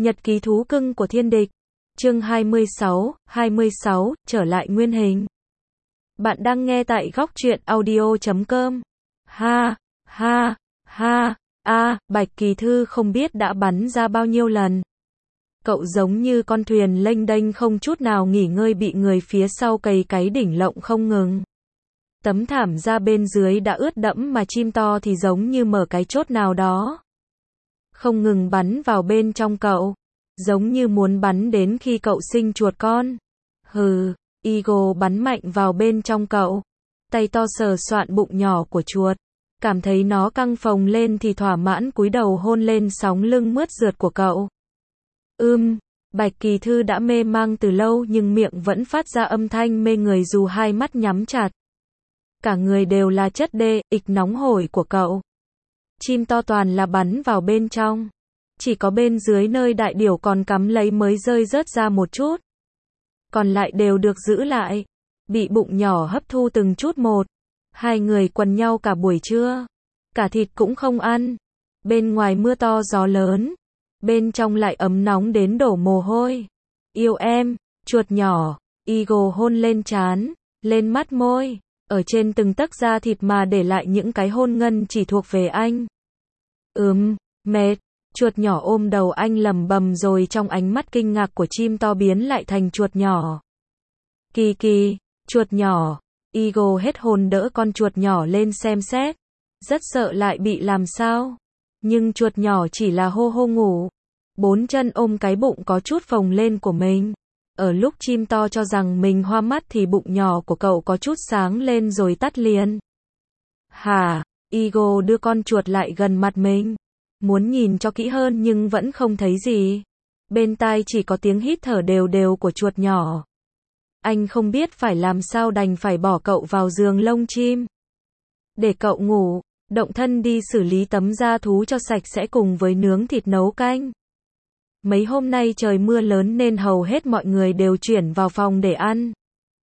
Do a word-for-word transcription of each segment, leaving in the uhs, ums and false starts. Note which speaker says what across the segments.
Speaker 1: Nhật ký thú cưng của thiên địch. Chương hai mươi sáu, hai mươi sáu, trở lại nguyên hình. Bạn đang nghe tại góc truyện audio chấm com. Ha, ha, ha, a, Bạch Kỳ Thư không biết đã bắn ra bao nhiêu lần. Cậu giống như con thuyền lênh đênh không chút nào nghỉ ngơi bị người phía sau cày cái đỉnh lộng không ngừng. Tấm thảm ra bên dưới đã ướt đẫm mà chim to thì giống như mở cái chốt nào đó. Không ngừng bắn vào bên trong cậu. Giống như muốn bắn đến khi cậu sinh chuột con. Hừ, Eagle bắn mạnh vào bên trong cậu. Tay to sờ soạn bụng nhỏ của chuột. Cảm thấy nó căng phồng lên thì thỏa mãn cúi đầu hôn lên sóng lưng mướt rượt của cậu. Ưm, Bạch Kỳ Thư đã mê mang từ lâu nhưng miệng vẫn phát ra âm thanh mê người dù hai mắt nhắm chặt. Cả người đều là chất đê, ịch nóng hổi của cậu. Chim to toàn là bắn vào bên trong. Chỉ có bên dưới nơi đại điểu còn cắm lấy mới rơi rớt ra một chút. Còn lại đều được giữ lại. Bị bụng nhỏ hấp thu từng chút một. Hai người quần nhau cả buổi trưa. Cả thịt cũng không ăn. Bên ngoài mưa to gió lớn. Bên trong lại ấm nóng đến đổ mồ hôi. Yêu em, chuột nhỏ. Eagle hôn lên trán, lên mắt môi. Ở trên từng tấc da thịt mà để lại những cái hôn ngân chỉ thuộc về anh. Ừm, mệt. Chuột nhỏ ôm đầu anh lẩm bẩm rồi trong ánh mắt kinh ngạc của chim to biến lại thành chuột nhỏ. Kỳ kỳ, chuột nhỏ. Eagle hết hồn đỡ con chuột nhỏ lên xem xét. Rất sợ lại bị làm sao. Nhưng chuột nhỏ chỉ là hô hô ngủ. Bốn chân ôm cái bụng có chút phồng lên của mình. Ở lúc chim to cho rằng mình hoa mắt thì bụng nhỏ của cậu có chút sáng lên rồi tắt liền. Hả? Eagle đưa con chuột lại gần mặt mình. Muốn nhìn cho kỹ hơn nhưng vẫn không thấy gì. Bên tai chỉ có tiếng hít thở đều đều của chuột nhỏ. Anh không biết phải làm sao đành phải bỏ cậu vào giường lông chim. Để cậu ngủ, động thân đi xử lý tấm da thú cho sạch sẽ cùng với nướng thịt nấu canh. Mấy hôm nay trời mưa lớn nên hầu hết mọi người đều chuyển vào phòng để ăn.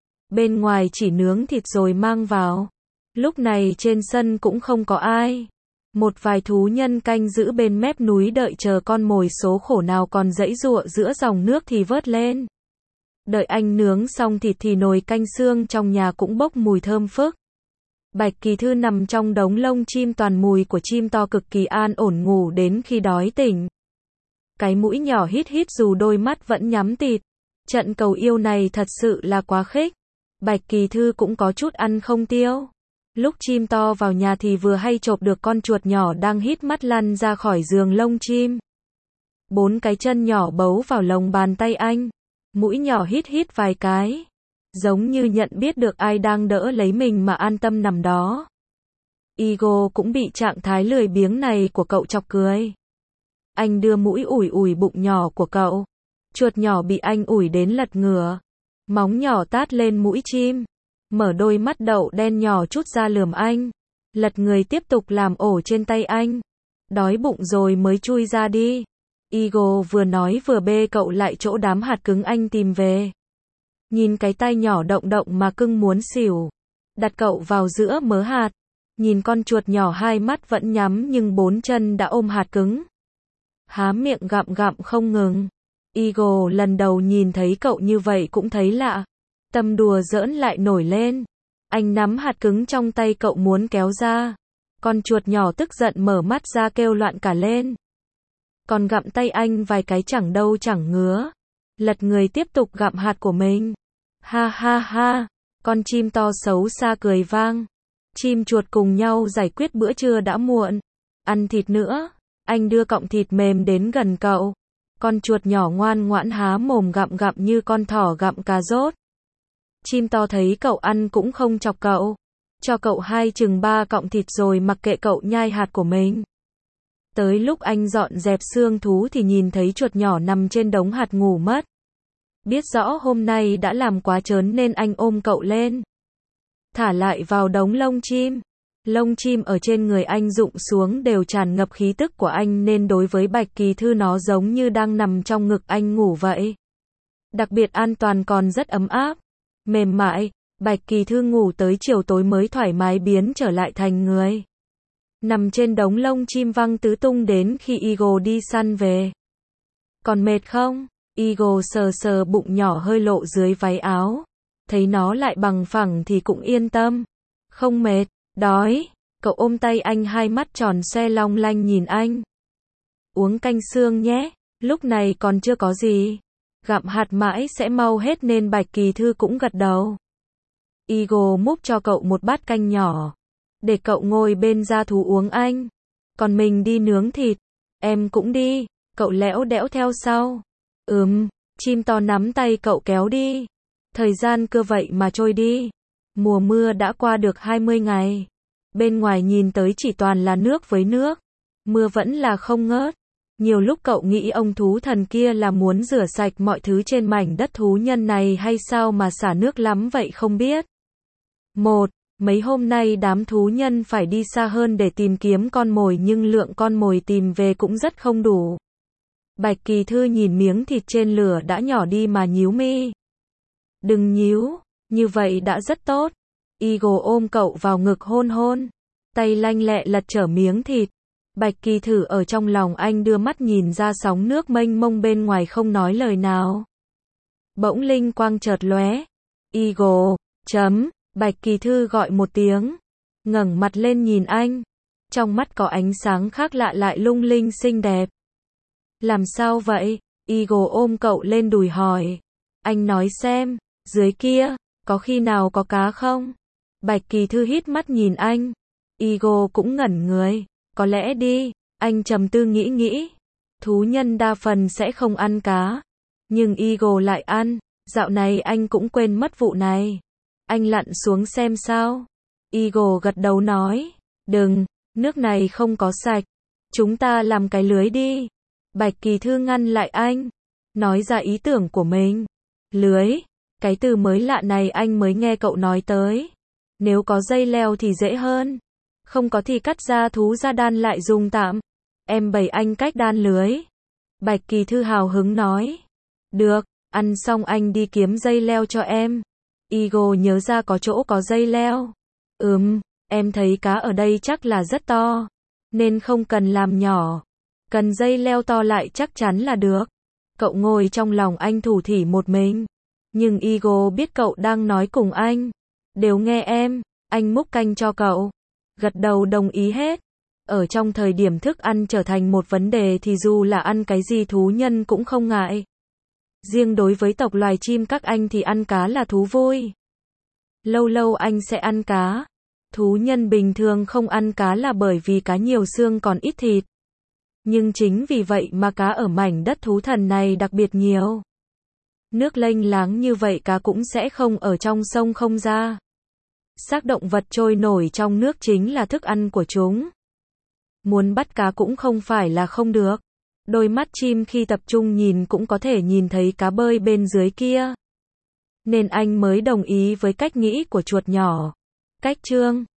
Speaker 1: Bên ngoài chỉ nướng thịt rồi mang vào. Lúc này trên sân cũng không có ai. Một vài thú nhân canh giữ bên mép núi đợi chờ con mồi số khổ nào còn giãy giụa giữa dòng nước thì vớt lên. Đợi anh nướng xong thịt thì nồi canh xương trong nhà cũng bốc mùi thơm phức. Bạch Kỳ Thư nằm trong đống lông chim toàn mùi của chim to cực kỳ an ổn ngủ đến khi đói tỉnh. Cái mũi nhỏ hít hít dù đôi mắt vẫn nhắm tịt. Trận cầu yêu này thật sự là quá khích. Bạch Kỳ Thư cũng có chút ăn không tiêu. Lúc chim to vào nhà thì vừa hay chộp được con chuột nhỏ đang hít mắt lăn ra khỏi giường lông chim. Bốn cái chân nhỏ bấu vào lồng bàn tay anh. Mũi nhỏ hít hít vài cái. Giống như nhận biết được ai đang đỡ lấy mình mà an tâm nằm đó. Eagle cũng bị trạng thái lười biếng này của cậu chọc cười. Anh đưa mũi ủi ủi bụng nhỏ của cậu. Chuột nhỏ bị anh ủi đến lật ngửa. Móng nhỏ tát lên mũi chim. Mở đôi mắt đậu đen nhỏ chút ra lườm anh. Lật người tiếp tục làm ổ trên tay anh. Đói bụng rồi mới chui ra đi. Eagle vừa nói vừa bê cậu lại chỗ đám hạt cứng anh tìm về. Nhìn cái tay nhỏ động động mà cưng muốn xỉu. Đặt cậu vào giữa mớ hạt. Nhìn con chuột nhỏ hai mắt vẫn nhắm nhưng bốn chân đã ôm hạt cứng. Há miệng gặm gặm không ngừng. Eagle lần đầu nhìn thấy cậu như vậy cũng thấy lạ. Tâm đùa giỡn lại nổi lên. Anh nắm hạt cứng trong tay cậu muốn kéo ra. Con chuột nhỏ tức giận mở mắt ra kêu loạn cả lên. Còn gặm tay anh vài cái chẳng đâu chẳng ngứa. Lật người tiếp tục gặm hạt của mình. Ha ha ha. Con chim to xấu xa cười vang. Chim chuột cùng nhau giải quyết bữa trưa đã muộn. Ăn thịt nữa. Anh đưa cọng thịt mềm đến gần cậu. Con chuột nhỏ ngoan ngoãn há mồm gặm gặm như con thỏ gặm cà rốt. Chim to thấy cậu ăn cũng không chọc cậu. Cho cậu hai chừng ba cọng thịt rồi mặc kệ cậu nhai hạt của mình. Tới lúc anh dọn dẹp xương thú thì nhìn thấy chuột nhỏ nằm trên đống hạt ngủ mất. Biết rõ hôm nay đã làm quá trớn nên anh ôm cậu lên. Thả lại vào đống lông chim. Lông chim ở trên người anh rụng xuống đều tràn ngập khí tức của anh nên đối với Bạch Kỳ Thư nó giống như đang nằm trong ngực anh ngủ vậy. Đặc biệt an toàn còn rất ấm áp. Mềm mại, Bạch Kỳ Thư ngủ tới chiều tối mới thoải mái biến trở lại thành người. Nằm trên đống lông chim văng tứ tung đến khi Eagle đi săn về. Còn mệt không? Eagle sờ sờ bụng nhỏ hơi lộ dưới váy áo. Thấy nó lại bằng phẳng thì cũng yên tâm. Không mệt, đói. Cậu ôm tay anh, hai mắt tròn xoe long lanh nhìn anh. Uống canh xương nhé, lúc này còn chưa có gì. Gặm hạt mãi sẽ mau hết nên Bạch Kỳ Thư cũng gật đầu. Eagle múc cho cậu một bát canh nhỏ. Để cậu ngồi bên gia thú uống anh. Còn mình đi nướng thịt. Em cũng đi. Cậu lẽo đẽo theo sau. Ừm, chim to nắm tay cậu kéo đi. Thời gian cứ vậy mà trôi đi. Mùa mưa đã qua được hai mươi ngày. Bên ngoài nhìn tới chỉ toàn là nước với nước. Mưa vẫn là không ngớt. Nhiều lúc cậu nghĩ ông thú thần kia là muốn rửa sạch mọi thứ trên mảnh đất thú nhân này hay sao mà xả nước lắm vậy không biết. Một, mấy hôm nay đám thú nhân phải đi xa hơn để tìm kiếm con mồi nhưng lượng con mồi tìm về cũng rất không đủ. Bạch Kỳ Thư nhìn miếng thịt trên lửa đã nhỏ đi mà nhíu mi. Đừng nhíu, như vậy đã rất tốt. Eagle ôm cậu vào ngực hôn hôn. Tay lanh lẹ lật trở miếng thịt. Bạch Kỳ Thư ở trong lòng anh đưa mắt nhìn ra sóng nước mênh mông bên ngoài không nói lời nào. Bỗng linh quang chợt lóe. Eagle, chấm, Bạch Kỳ Thư gọi một tiếng. Ngẩng mặt lên nhìn anh. Trong mắt có ánh sáng khác lạ lại lung linh xinh đẹp. Làm sao vậy? Eagle ôm cậu lên đùi hỏi. Anh nói xem, dưới kia, có khi nào có cá không? Bạch Kỳ Thư hít mắt nhìn anh. Eagle cũng ngẩn người. Có lẽ đi, anh trầm tư nghĩ nghĩ. Thú nhân đa phần sẽ không ăn cá. Nhưng Eagle lại ăn. Dạo này anh cũng quên mất vụ này. Anh lặn xuống xem sao. Eagle gật đầu nói. Đừng, nước này không có sạch. Chúng ta làm cái lưới đi. Bạch Kỳ Thư ngăn lại anh. Nói ra ý tưởng của mình. Lưới. Cái từ mới lạ này anh mới nghe cậu nói tới. Nếu có dây leo thì dễ hơn. Không có thì cắt ra thú ra đan lại dùng tạm. Em bày anh cách đan lưới. Bạch Kỳ Thư hào hứng nói. Được, ăn xong anh đi kiếm dây leo cho em. Eagle nhớ ra có chỗ có dây leo. Ừm, em thấy cá ở đây chắc là rất to. Nên không cần làm nhỏ. Cần dây leo to lại chắc chắn là được. Cậu ngồi trong lòng anh thủ thỉ một mình. Nhưng Eagle biết cậu đang nói cùng anh. Đều nghe em, anh múc canh cho cậu. Gật đầu đồng ý hết. Ở trong thời điểm thức ăn trở thành một vấn đề thì dù là ăn cái gì thú nhân cũng không ngại. Riêng đối với tộc loài chim các anh thì ăn cá là thú vui. Lâu lâu anh sẽ ăn cá. Thú nhân bình thường không ăn cá là bởi vì cá nhiều xương còn ít thịt. Nhưng chính vì vậy mà cá ở mảnh đất thú thần này đặc biệt nhiều. Nước lênh láng như vậy cá cũng sẽ không ở trong sông không ra. Xác động vật trôi nổi trong nước chính là thức ăn của chúng. Muốn bắt cá cũng không phải là không được. Đôi mắt chim khi tập trung nhìn cũng có thể nhìn thấy cá bơi bên dưới kia. Nên anh mới đồng ý với cách nghĩ của chuột nhỏ. Cách chương